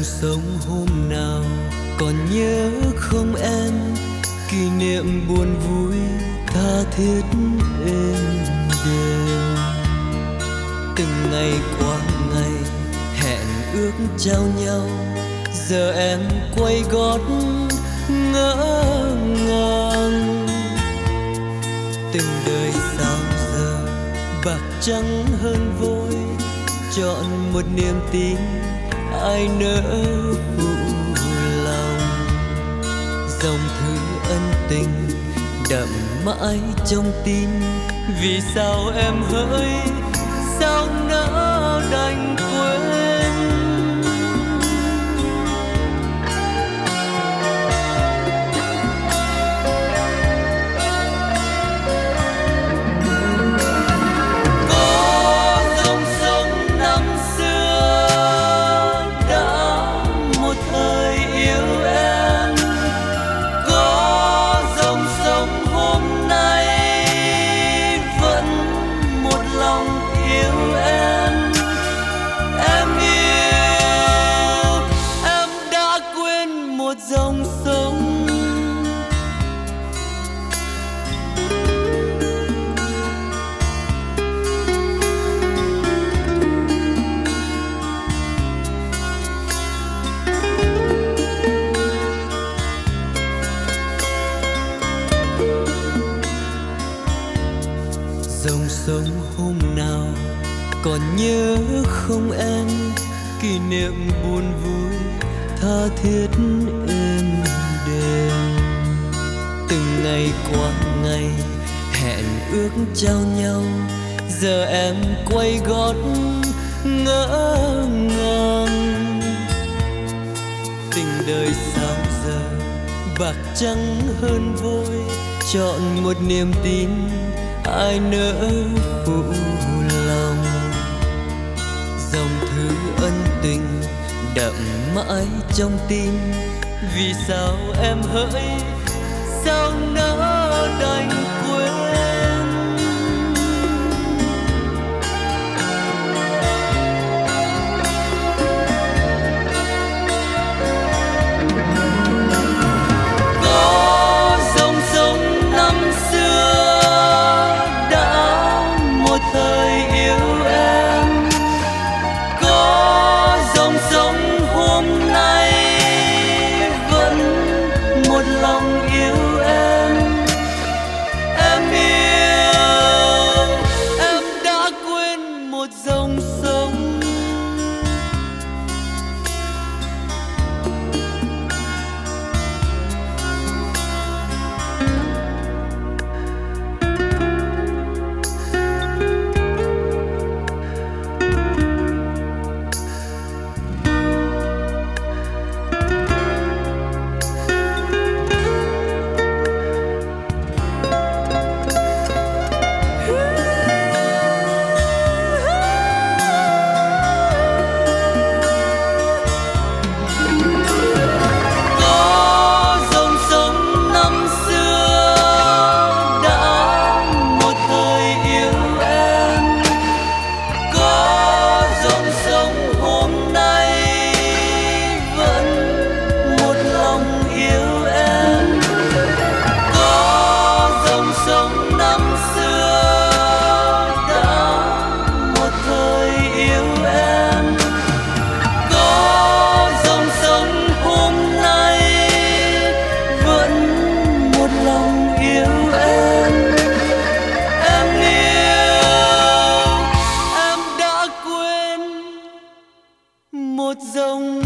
sống hôm nào còn nhớ không em, kỷ niệm buồn vui tha thiết êm đềm. Từng ngày qua ngày hẹn ước trao nhau, giờ em quay gót ngỡ ngàng. Từng đời sao giờ bạc trắng hơn vôi, chọn một niềm tin ai nỡ phụ lòng. Dòng thư ân tình đậm mãi trong tim, vì sao em hỡi sao nỡ đành quên. Có dòng sông năm xưa đã một thời yêu em, có dòng sông hôm nay vẫn một lòng yêu em. Em yêu, em đã quên một dòng sông. Dòng sông hôm nào còn nhớ không em, kỷ niệm buồn vui tha thiết êm đềm. Từng ngày qua ngày hẹn ước trao nhau, giờ em quay gót ngỡ ngàng. Tình đời sao giờ bạc trắng hơn vôi, chọn một niềm tin ai nỡ phụ lòng. Dòng thư ân tình đậm mãi trong tim, vì sao em hỡi sao nỡ đành quên. Có dòng sông năm xưa đã một thời yêu em, có dòng sông hôm nay vẫn một lòng yêu em. Em yêu, em đã quên một dòng sông. Một dòng